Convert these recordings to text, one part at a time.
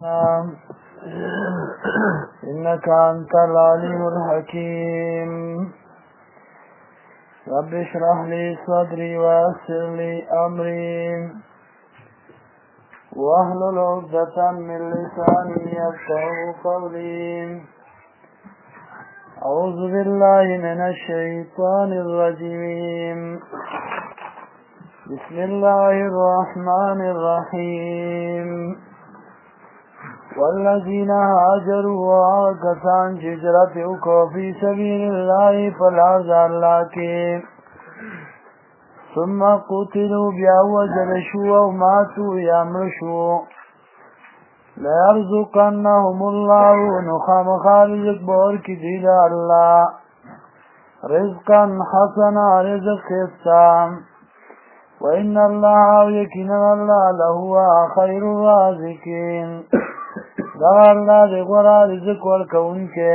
نعم. إنك أنت العليم الحكيم. رب اشرح لي صدري ويسر لي أمري واحلل عقدة من لساني يفقهوا قولي. أعوذ بالله من الشيطان الرجيم. بسم الله الرحمن الرحيم. والذين هاجروا وكسان هجرتوا في سبيل الله فالعرض الله کے ثم قتلوا بیا وجلشوا وماتوا یامرشوا ليرزقنهم الله نخام خالق بور کی دید اللہ رزقا حسنا رزق خستام وإن الله يكن الله لهو خير الرازقين. دا اللہ دے غرا رزق ورکون کے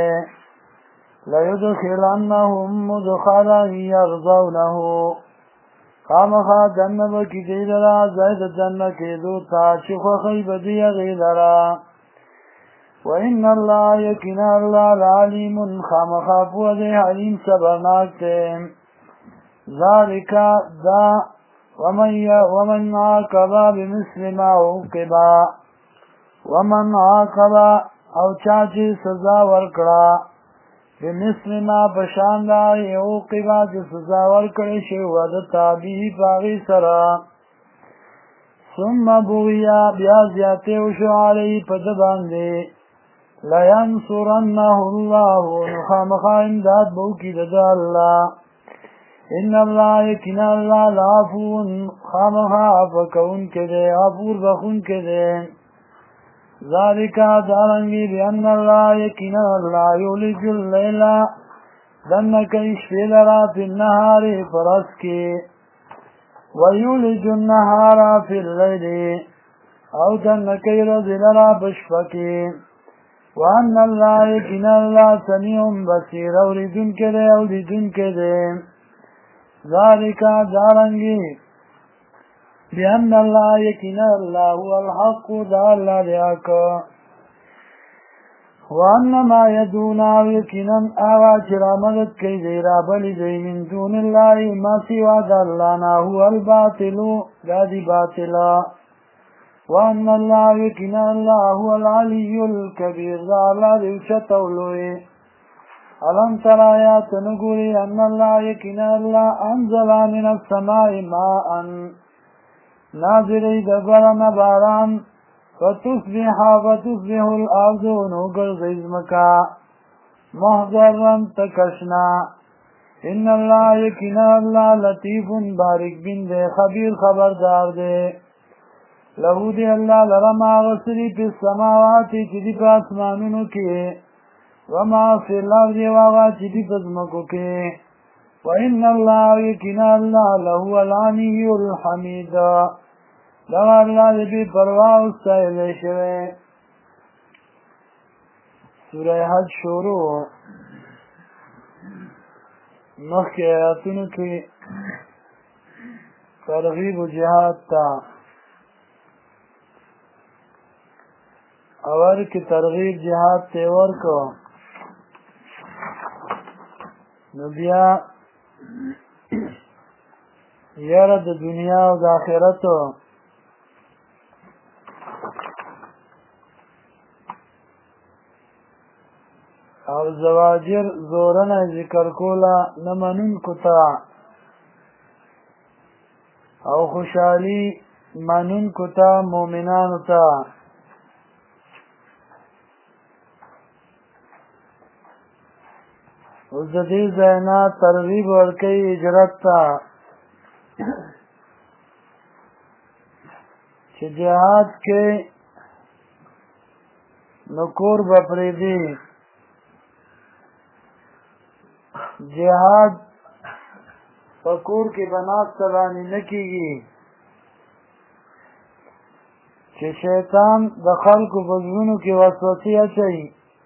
لیدخلنهم مدخلا یغزونه خامخا جنب کی دیدرا زید جنب کی دو تاشخ خیب دی غیدرا وإن الله يكن الله العليم خامخا فوض علیم صبرناک تے ذالک دا ومن عاقب بمثل ما عوقبا ومن عاقب او چاچی سزا ورکڑا بمثل ما پشاندا عوقبا جو سزا ورکڑی شو ودتا بھی باغی سرا ثم بغیا بیا زیاتے وشو علی پدباندے لینصرنه اللہ نخامخا امداد بوکی ددا اللہ ان اللہ یکن اللہ لعفون خامخا عفکون کے دے عفور بخون کے دے ذالکا دارنگی بأن اللہ یکن اللہ یولج اللیلہ دنکی شفیلرا فی النہار فرس کی ویولج النہار فی اللیل او دنکی رضلرا بشفکی وان اللہ یکن اللہ سمیع بصیر اولیدن کے دے اولیدن کے دے ذالک دارنگی بأن اللہ یکن اللہ هو الحق دا اللہ دیاک وانما یدونا یکن آغا چرا مدد کئی دیرا بلی دی من دون اللہ ما سوا دا اللہ نا هو الباطل دا دی باطلا وان اللہ یکن اللہ هو العلی الكبیر دا اللہ دیوچت اولوئے علم ترایات نگوری ان اللہ یکن اللہ انزل من السماء ماء نازلی دبرن باران فتصبح الارض نوگر زیزمکا محضرن تکشنا ان اللہ یکن اللہ لطیف بارک بن دے خبیر خبردار دے لہو دے اللہ لرما غسری پی السماواتی چیدی پا اسمانونو کے وما فی الارض واغا چیدی پزمکو کے وإن الله يكن الله لهو العلي الحميد لو الله بي پرواہ استائل شوه سورہ حج شروع مخی آیاتونو کی ترغیب و جہاد تا اور کی ترغیب جہاد تیور کو نبیا یاره د دنیا او د آخرت او زواجر زورنه ذکر کولا نمنون کتا او خوشحالی منون کتا مومنانو تا اوس د دې ځاینا ترغیب ورکوي هجرت ته چې جهاد کې نو کور به پرېږدي جهاد په کور کې به ناسته باندې نه کېږي چې شیطان د خلکو په زړونو کې وسوسې اچوي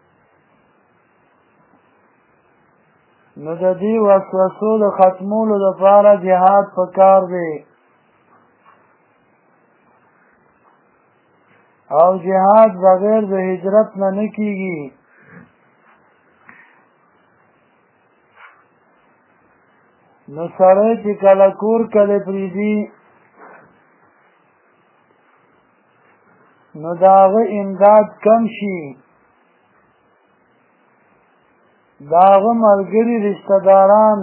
نو د دې وسوسو د ختمولو لپاره جهاد پکار دی او جهاد بغیر د هجرت نه نه کیږي. نو سړی چې کله کور کله پرېږدي نو د هغه امداد کم شي، د هغه ملګري رشته داران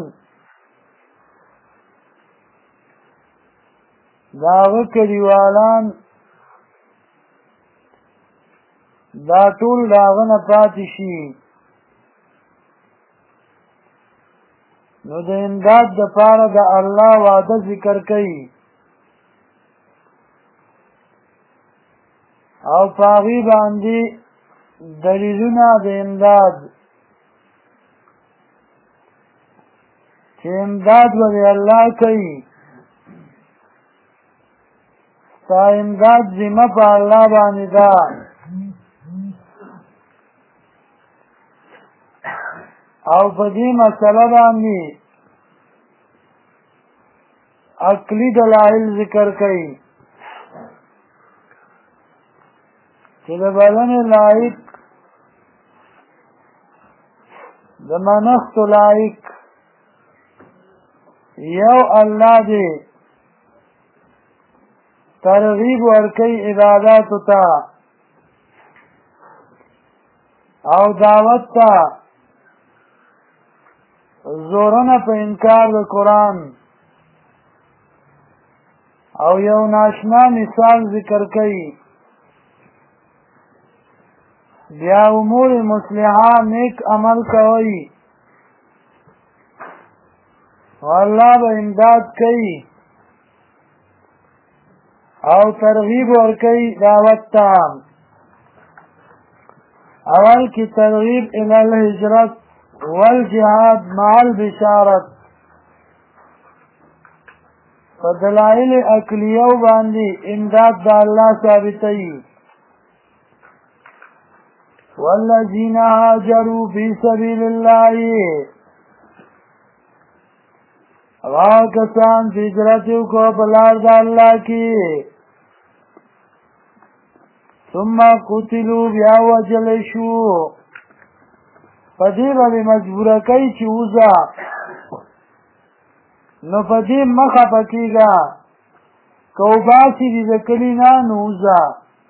د هغه کلیوالان دا ټول د هغه نه پاتې شي. نو د امداد دپاره د الله وعده ذکر کوي او په هغې باندې دلیلونه د امداد چې امداد به د الله کوي. ستا امداد ذمه په الله باندې ده. او په دې مسله باندې عقلي دلایل ذکر کوي چې د بلنې لایق د منښتو لایق یو الله دی، ترغیب ورکوي عباداتو ته او دعوت ته، زورونه په انکار د قرآن، او یو ناشنا مثال ذکر کوي. بیا امور مصلحه نیک عمل کوي والله به امداد کوي او ترغیب ورکوي دعوت ته. اول کی ترغیب الی الهجرت والجهاد مع البشارت په دلایل عقلیو باندې امداد د الله ثابتوي. والذین هاجروا فی سبیل الله هغه کسان چې هجرت وکړو په لار د الله کې ثم قتلوا بیا وجل شو په دې باندې مجبوره کوي چې وځه، نو په دې مه خفه کېږه، که وباسي دې د کلي نه نو وځه.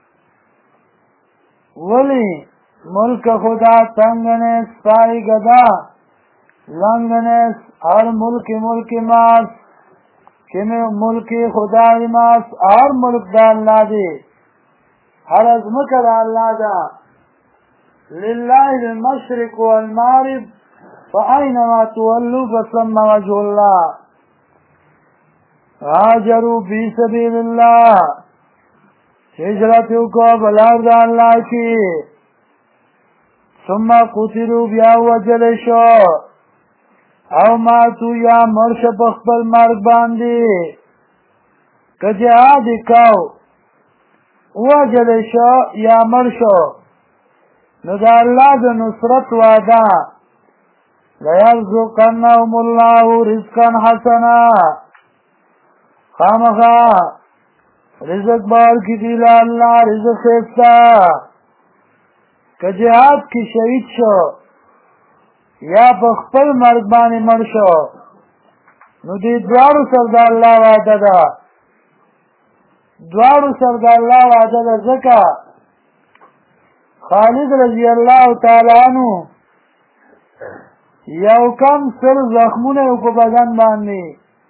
ولې ملک خدا تنگ نیست پای گدا لنگ نیست هر ملک ماس که ملک خدای ماس هر ملک دا اللہ دی، هر ازمک دا اللہ دا. لله المشرق والمغرب فأينما تولوا فثم وجه الله. هاجروا في سبيل الله هجرت کو بلار دا اللہ کی ثم قتلوا بیا وجل شو او ماتو یا مرش بخبل مرگ باندی که جهاد کاو وجل شو یا مرشو نو دا اللہ دا نصرت وادا لیرزقنهم اللہ رزقا حسنا خامخا رزق بار کی دیلا اللہ رزق خیستا. که جهاد کی شهید شو یا په خپل مرګ باندې مړ شو نو دې دواړو سره د الله وعده ده، دواړو سره د الله وعده ده. ځکه خالد رضی الله تعالی عنہ یو کم سل زخمونه په بدن باندې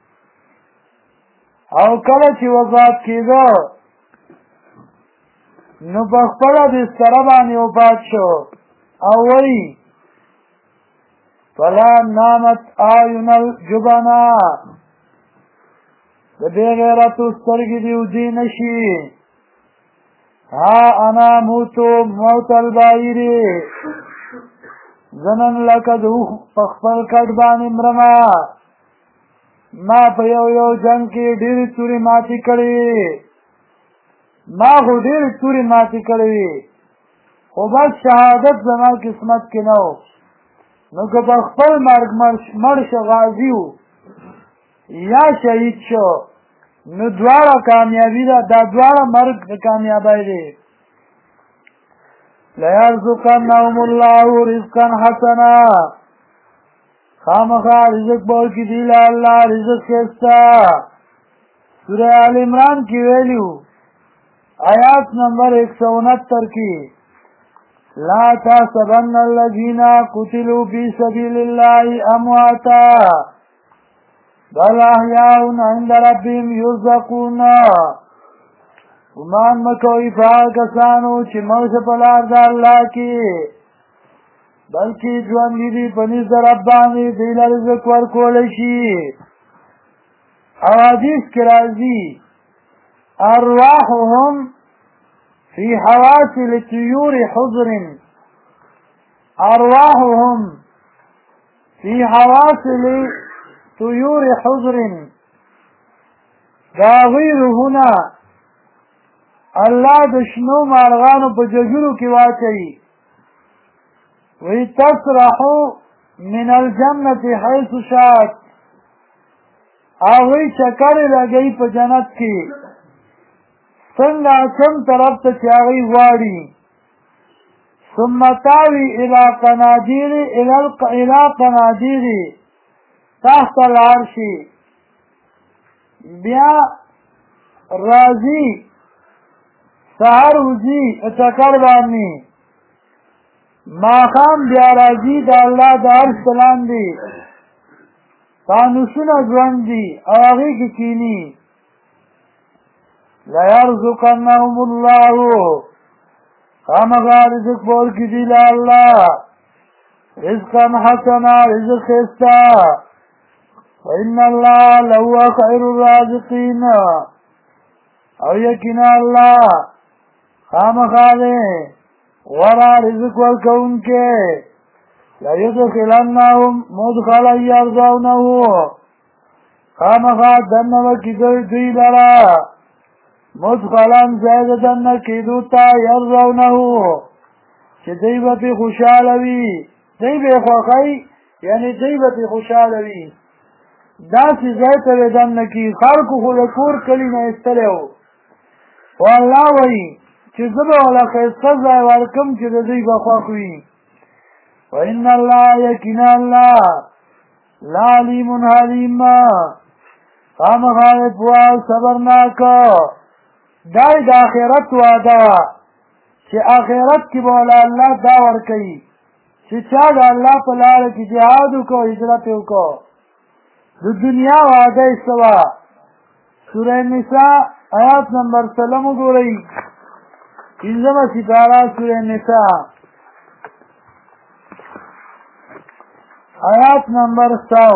او کله چې وفات کېده نو په خپله بستره باندې وفات شو او وایي فلا نامت آیون الجبنا د بې غیرتو سترګې دې ودې نشي. ها انا موتو موت البایرې زنن لکه د اوښ په خپل کټ باندې مرمه. ما په یو جنګ کې ډېرې تورې ماتې کړې، ما خو ډېرې تورې ماتې کړې خو بس شهادت زما قسمت کې نه و. نو که په خپل مرګ مړ شو غازي و یا شهید شو نو دواړه کامیابي ده، دا دواړه مرګ د کامیابی دی. لیرزقنهم الله رزقا حسنا خامخا رزق بول کی دیل اللہ رزق خیستا سورہ آل عمران کی ویلیو آیات نمبر 169 کی لا تحسبن الذین قتلوا فی سبیل اللہ امواتا بل احیاء عند ربهم یرزقون گمان مکوئی فاق کسانو چی موش پلار دا اللہ کی بلکی جواندی دی پنیز در ربانی دیل رزق ورکولشی حوادیث کی رازی ارواحهم فی حواسل طیور حضر ارواحهم فی حواسل طیور حضر دا غیر هنا اللہ دشنو مارغانو پا جگرو کی واچئی وی تسرحو من الجنت حیث شاعت آوی چکر لگئی پا جنت کی سنگا چم طرف تا چاگئی واری ثم تاوی الى قنادیر تحت العرشی بیا رازی سہر وزی اتکر بانی ماخام بیا راجی دا اللہ دا عرش سلام دی فانوسون ازوان دی آغی کی کینی لیرزقنهم اللہ خامقا رزق بول کی دیل اللہ رزقا حسنا رزق خیستا وإن اللہ لہو خیر الرازقین او یقینا اللہ خامخالے ورا رزق والکون کے لیدخلنہم مدخلا یرضونہو خامخال دنو کی دوی لرا مدخلا زید دن کی دوتا یرضونہو چی دیبتی خوشالوی دیبی خوخی یعنی دیبتی خوشالوی داسی زیتر دن کی خلقو خلقور کلی نیستلیو واللہ وی چی زبا والا خیستا زائی وارکم چی دی بخواقوی وإن اللہ یکینا اللہ لعلیم حلیم خام خالد پوال صبرناکا دائی دا آخرت وعدا چی آخرت کی بولا اللہ داور کئی چی چا دا اللہ پلار کی جہادو کو حجرتو کو دنیا وعدا سوا سورہ نساء آیات نمبر 3 گو رئی انزم ستارہ سورہ نساء آیات نمبر 100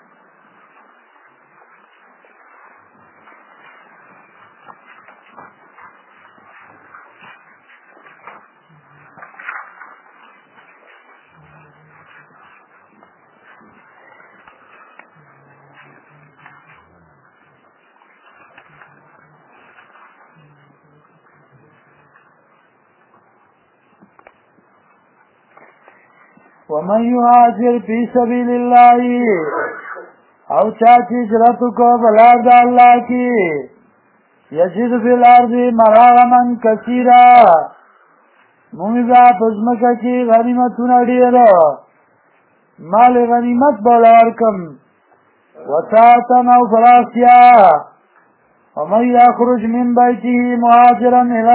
ومن يهاجر في سبيل الله او چاچی ہجرت کو بلاد اللہ کی یجد فی الارض مغارما کثیرا مومزا پزمکا کی غنیمتون دیر مال غنیمت بولارکم وساعتا او فراسیا ومن یخرج من بیته مهاجرا الى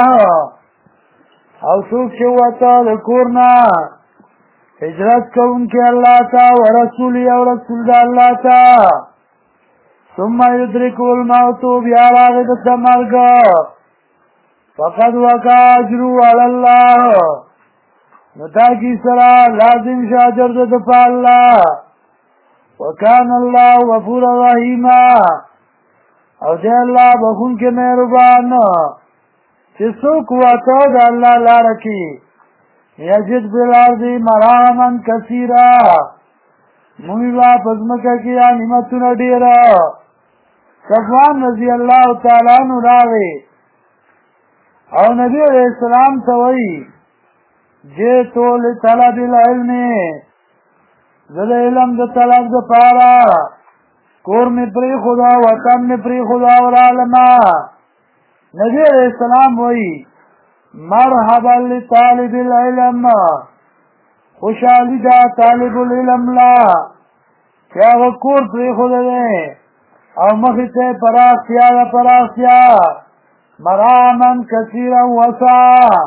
الله او سوک شوتا لکورنا ہجرت کو ان کے اللہ تا ورسولی اور رسول دا اللہ تا ثم یدرکو الموت بیاراغت مرگا فقد وقع اجرو علی اللہ نتا کی سرا لازم شاجر دفع اللہ وکان اللہ غفور رحیما او دے اللہ بخون کے مہربان چسوک واتو دا اللہ لا رکی یجد بالارض مراما کثیرا مویبا پزمکا کیا نعمتون ڈیرا صفوان رضی اللہ تعالیٰ عنہ راغی او نبی علیہ السلام توئی جیتو لطلب العلم زد علم دا طلب دا پارا کور میں پری خدا وطن میں پری خدا اور عالمہ نبی علیہ السلام وئی مرحبا لطالب العلم خوشحالی دا طالب العلم لا چا وکور پری خود دے او مخیطے پراختیا دا پراختیا مرامن کثیرا وسا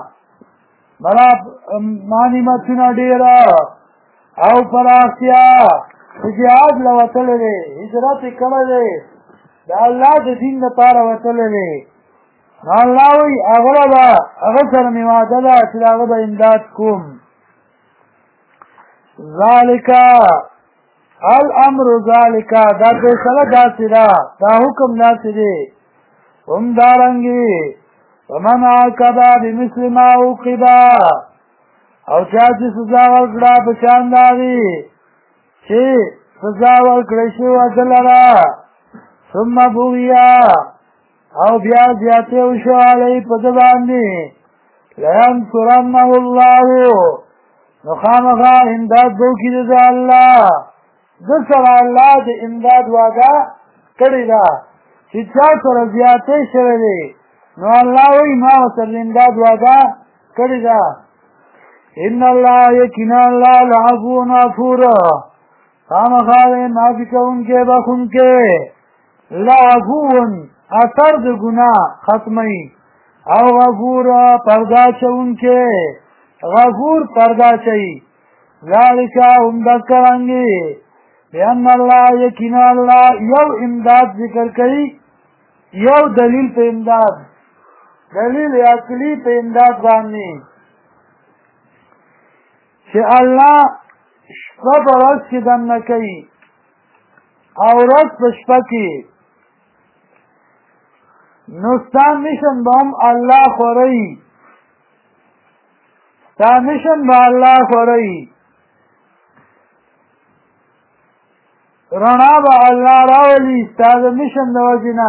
مانی متنا ډیرا او پراختیا جهاد لوتل دے هجرت کړه دے دا الله د دین لپاره وتل دے الله وی اغلبا اغسر می وعده دا چې هغه به امداد کوم ذالک الامر ذالک دا فیصله داسې ده دا حکم داسې دی هم دارنګي ومن عاقب بمثل ما عوقب او چا چې سزا ورکړه په شان داغي چې سزا ورکړه شو دلرا ثم بویا او بیا زیاته وشو علی په باندې لینصرنه الله نو خامخا امداد وکړي د الله د سره الله د امداد وعده کړی ده چې چا سره زیاته شوی دی نو الله وی ما سره امداد وعده کړی ده ان الله یقینا الله العفو غفور خامخا معافي کوونکی بخښونکی لعفو اثر د گناہ ختمی او غفور پردا چونکے غفور پردا چئی ذالکا هم دکرانگی بیان اللہ یقین اللہ یو امداد ذکر کئی یو دلیل پہ امداد دلیل عقلی پہ امداد باننی چه اللہ شپا برس کی دن نکی او رس پشپا کی نستان مشن بام اللہ خوری ستان مشن با اللہ خوری رنا با اللہ راولی ستاد مشن دوجنا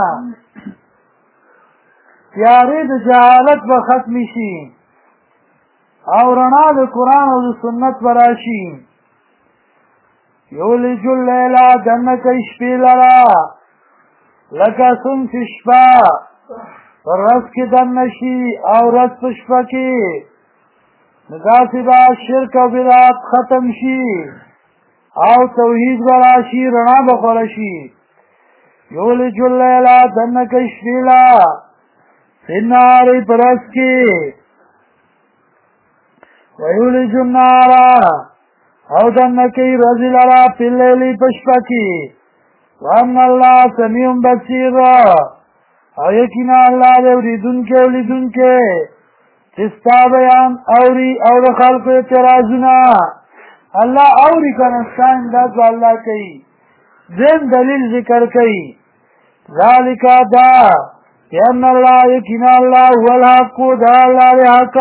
تیاری دا جہالت با ختمی شی او رنا دا قرآن و دا سنت براشی یولی جل لیلا دنک اشپی لرا لکه سن فی شپا پر رس کی دن نشی او رس پشپا کی نداسی با شرک و بدعات ختم شی او توحید براشی رنا بخورشی یولی جل لیلا دن کشفیلا سناری پر رس کی ویولی جنارا او دن کی رزی لرا پلیلی پشپا کی وان اللہ سمیع بصیر او یقینا اللہ دے اوریدن کے چستا بیان اوری اور خلق اعتراضنا اللہ اوری کنستا امداد واللہ کئی دین دلیل ذکر کئی ذالکا دا یان اللہ یقینا اللہ هو الحق دا اللہ دے حق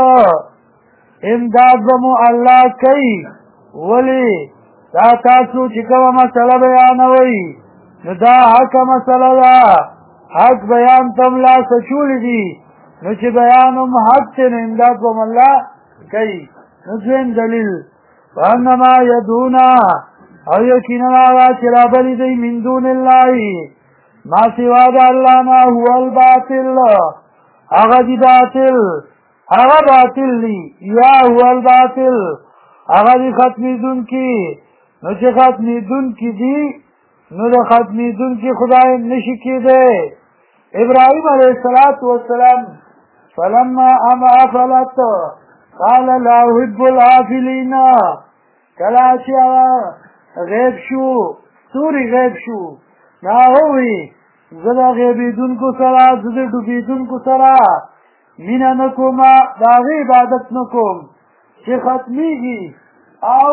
امداد بمو اللہ کئی ولی دا تاسو چکو مسئلہ بیانوئی نو دا حق مسئلہ دا حق بیان تم لا سچولی دی نو چی بیانم حق تین امداد بم اللہ کئی نو دوین دلیل وانما یدونا او یقینا آغا چرا بلی دی من دون اللہ ما سوا دا اللہ نا هو الباطل آغا دی باطل آغا باطل لی یا هو الباطل آغا دی ختمی دن کی نو چی ختمی دن کی دی نو دا ختمی دن کی خدای نشی کی دے ابراہیم علیہ السلام فلما اما افلت قال لا احب العافلین کلاشی غیب شو سوری غیب شو نا ہوئی زدا غیبیدن کو سرا زدا ڈوبیدن کو سرا مینا نکوما داغی عبادت نکوم چی ختمی گی او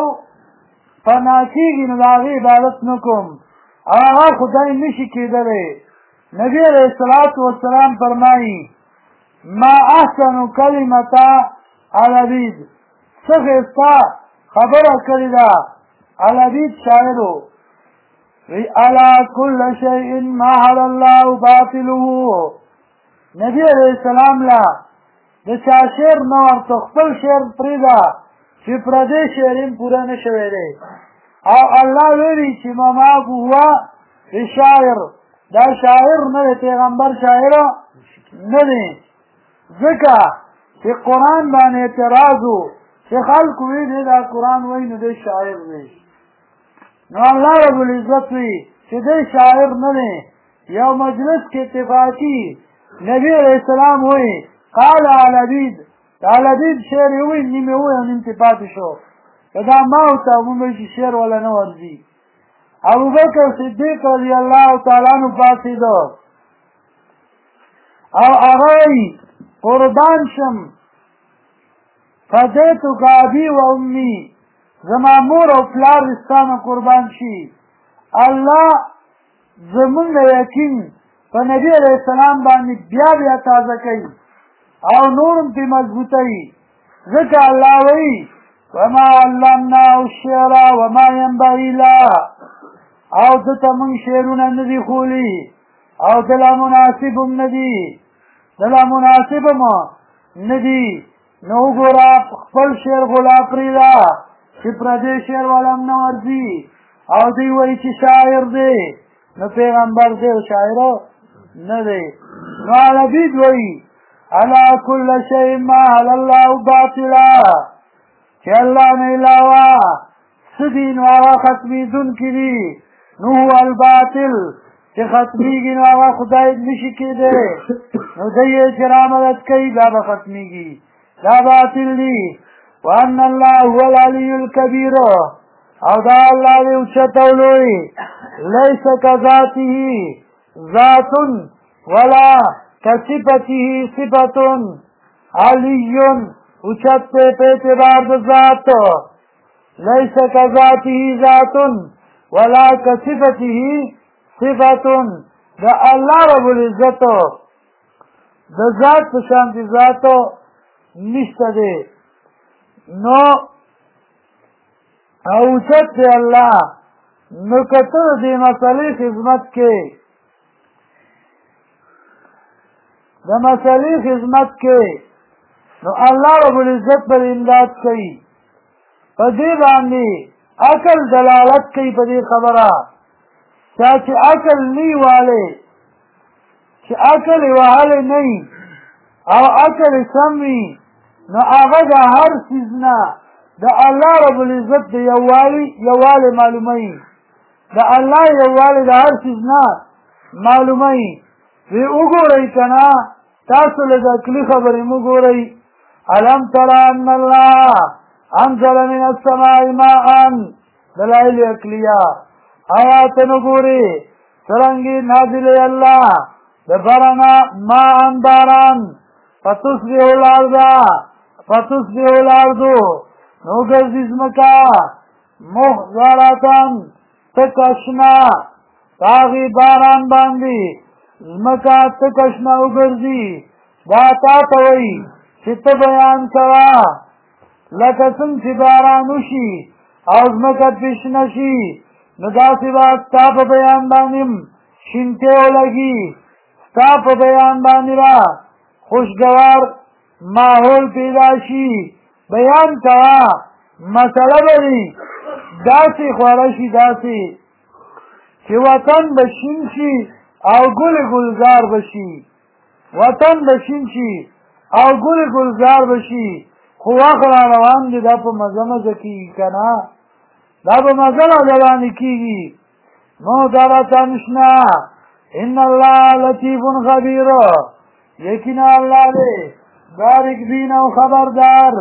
فناکی گی نداغی عبادت نکوم آغا خدای نشی کی دلے نبی علیہ السلام فرمائی ما احسن کلمتا علابید سخستا خبر کردہ علابید شاعرو علا کل شیئن ما حل اللہ باطلو نبی علیہ السلام لا دچا شیر نور تخپل شیر پریدا چی پردے شیرین پورا نشوے دے او اللہ ویلی چی مما بوا شاعر دا شاعر نه پیغمبر شاعر نه دی ځکه چې قرآن باندې اعتراض و چې خلکو وی دی دا قرآن وایي نو دی شاعر دی نو الله رب العزت وی چې دی شاعر نه دی یو مجلس کې اتفاقي نبی علیہ السلام وی قال علبید علبید شعر وی نیمه وی نیم پاتې شو دا ما او ته موږ چې شعر ولا نه ورځي ابو بکر صدیق رضی الله تعالی عنہ پاسیدو او هغه قربان شم فدیتک ابي و امي زما مور او پلار رستانه قربان شي الله زمونږ یقین په نبی علیہ السلام باندې بیا بیا تازه کوي او نورم پې مضبوطوي ځکه الله وایي وما علمناه الشعر وما ينبغي له او دته موږ شعرونه نه دي ښولي او دله مناسب هم نه دي دله مناسب هم نه دي نو وګوره خپل شعر غلا پرېږده چې پردی شعر والا هم نه ورځي او دوی وایي چې شاعر دی نو پیغمبر دی او شاعر نه دی نو علبید وایي علا کل شیء ما حل الله باطلا چې الله نه علاوه څه دي نو هغه ختمېدونکي دي نو هو الباطل چې ختمېږي نو هغه خدای نشي کېدی نو دی یې چې رامدد کوي دا به ختمېږي دا باطل دي وان الله هو العلی الکبیر او دا الله دی اوچت او لوی لیس کذاته ذات ولا کصفته صفت علی اوچت پہ اعتبار د ذات لیس کذاته ذات ولا کصفته صفت دا الله رب العزت د ذات په شان دي ذات نشته دی نو اوچت دی الله نو کته دې مسلې خدمت کې د مسلې خدمت کې نو الله رب العزت پر امداد کوي په دې باندې عقل دلالت کوي په دې خبره چې عقل نی والے چې عقل واله نه او عقل سمي نو هغه د هر څیز نه د الله رب العزت د یووالي معلوموي د الله یووالي د هر څیز نه معلوموي وی وګورئ که نه تاسو لږ عقلي خبرې مه ګورئ الم تر ان الله انزل من السماء ماء دلائل عقلیه آیات نه ګورئ څرنګې نازلې الله د بارانه ماء باران فتصبح الارض نو ګرځي ځمکه مخضرة تکشنا هغې باران باندې ځمکه تکشنا وګرځي دا تا ته وایي چې ته بیان کوه لکه څنګه چې باران وشي او ځمکه پرې شنه شي نو داسې به ستا په بیان باندې شینتې ولګي ستا په بیان باندې به خوشګوار ماحول پیدا شي بیان کوه مسله به وي داسې خواره شي داسې چې وطن به شین شي او ګل ګلزار به شي وطن به شین شي او ګل ګلزار به شي خو وخت را روان دی دا په مزه مزه کېږي که نه دا په مزه روانې کېږي نو دا راته نشنه ان الله لطیف خبیر یقینا الله دی باریک بین او خبردار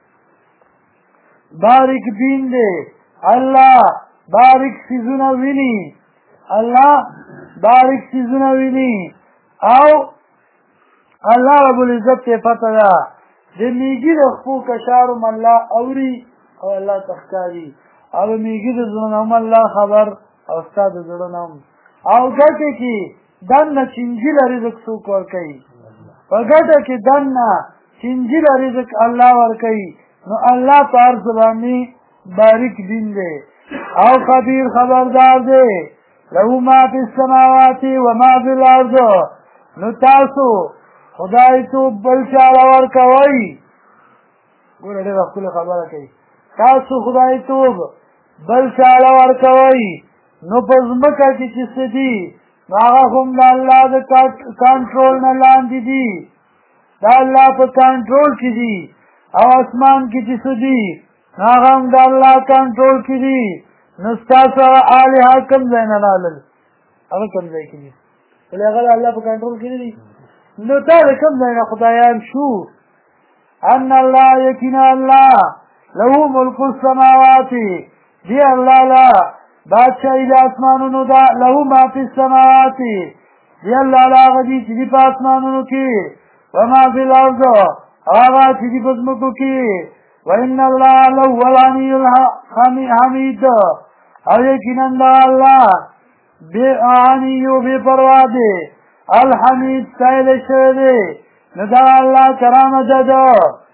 باریک بین دی الله باریک سیزونه ویني الله باریک سیزونه ویني او الله رب العزت ته پته ده د میږي د خپو کشارم الله اوري او الله تخکاري او میږي د زړه هم الله خبر او ستا د زړه هم او ګټه کې دنه چینجي رزق څوک ورکوي په ګټه کې دنه چینجي رزق الله ورکوي نو الله په هر څه باندې باریک دین دی او خبیر خبردار دی له ما فی السماوات و ما فی الارض نو تاسو خدای تو بل چاله ورکوئ ګوره ډېره ښکلې خبره کوي تاسو خدای توب بل چاله ورکوئ نو په ځمکه کې چې څه دي نو هغه هم د الله د کنټرول نه لاندې دي دا الله په کنټرول کې دي او اسمان کې چې څه دي هغه هم د الله کنټرول کې دي نو ستاسو الها کوم ځای نه رالل هغه کوم ځای کې دي ولې هغه الله په کنټرول کې دي نو دا کوم ځای نه خدایان شو ان الله یقینا الله له ملک السماوات دی الله لا بادشاہی د اسمانونو دا له ما فی السماوات دی الله لا غدي چې په اسمانونو کې وما فی الارض هغه چې په ځمکو کې وان الله لهو الغنی الحمید او یقینا الله بی بے پروا دی الحمید سائل شده ندا اللہ کرامت دا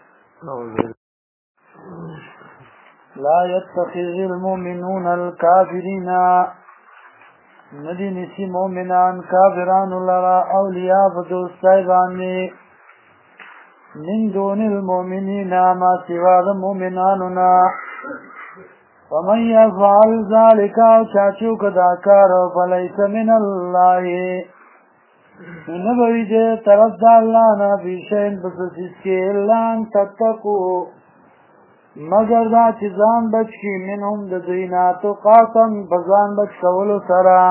لا يتخذ المؤمنون الكافرين ندی نسی مومنان کافران لرا اولیاء بدوستای بانی من دون المؤمنین ما سوا المؤمناننا ومن يفعل ذلك چاچو کداکار فلیس من اللہ نبوی دے طرف دا اللہ نا بیشین بسسیس کے اللہ ان تتقو مگر دا چیزان بچ کی منهم ددینا تو قاتم بزان بچ کولو سرا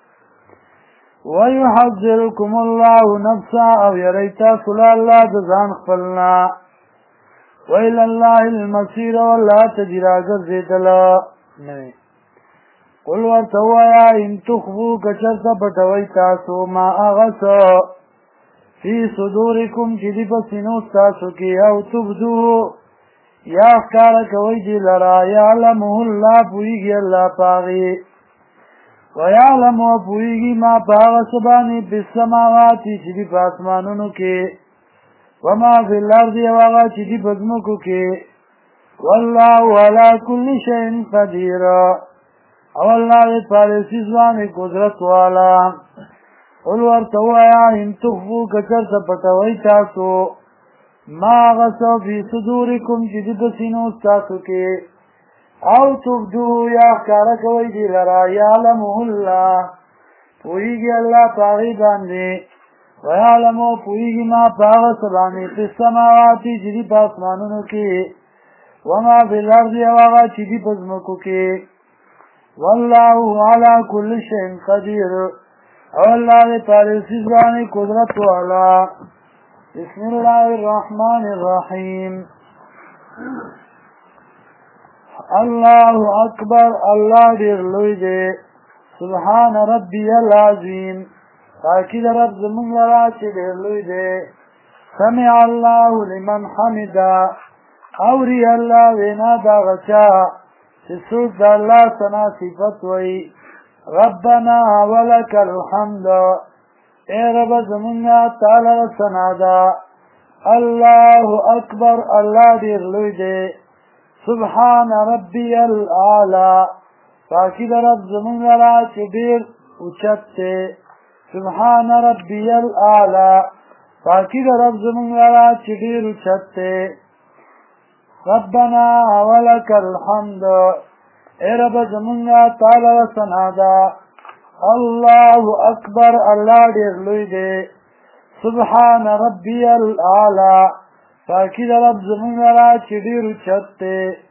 ویحذرکم اللہ نفسا او یریتا صلی اللہ دزان خفلنا ویل اللہ المسیر واللہ تجراغر زیدلا نوی قل ورتوایا ان تخفو کچرت پټوي تاسو ما اغسو فی صدورکم چې دی په سینو تاسو کې او تبدو یا ښکار کوي دی لرا یعلمه الله پویږي الله پاغي ویعلم پویږي ما پاغ سبانی بالسماوات چې دی په اسمانونو کې وما فی الارض هغه چې دی په ځمکو کې والله علی کل شیء قدیر او اللہ دے پالیسی زوانی قدرت والا قل ورتوایا ان تخفو کچر سپتوئی تاسو ما غصو فی صدورکم چی دی بسینو ستاسو کے او تبدو یا اخکارکوئی دی لرا یعلمه اللہ پوئیگی اللہ پاغی باندے ویعلمو پوئیگی ما پاغس باندے پی السماواتی چی دی پاسمانونو کے وما فی الارض یواغا چی دی پزمکو کے والله على كل شيء قدير الله دې پالیسی ځواني قدرت والا بسم الله الرحمن الرحيم الله اکبر الله ډېر لوی دی سبحان ربي العظیم پاکی در رب زمونږ لرا چې ډېر لوی دی سمع الله لمن حمدا اوري الله وینا دا غچا سوک دا اللہ سنا صفت وی ربنا ولک الحمد اے رب زمانہ تعالی سنا دا اللہ اکبر اللہ دیر لوی دے سبحان ربی العالی پاکی دا رب زمانہ را چی دیر اچت تے سبحان ربی العالی پاکی دا رب زمانہ را چی دیر اچت تے ربنا ولک الحمد اے رب زمانہ تعالی و سنادا اللہ اکبر اللہ دیر لوی دے سبحان ربی العالی پاکی دا رب زمانہ را چی دیر اچت تے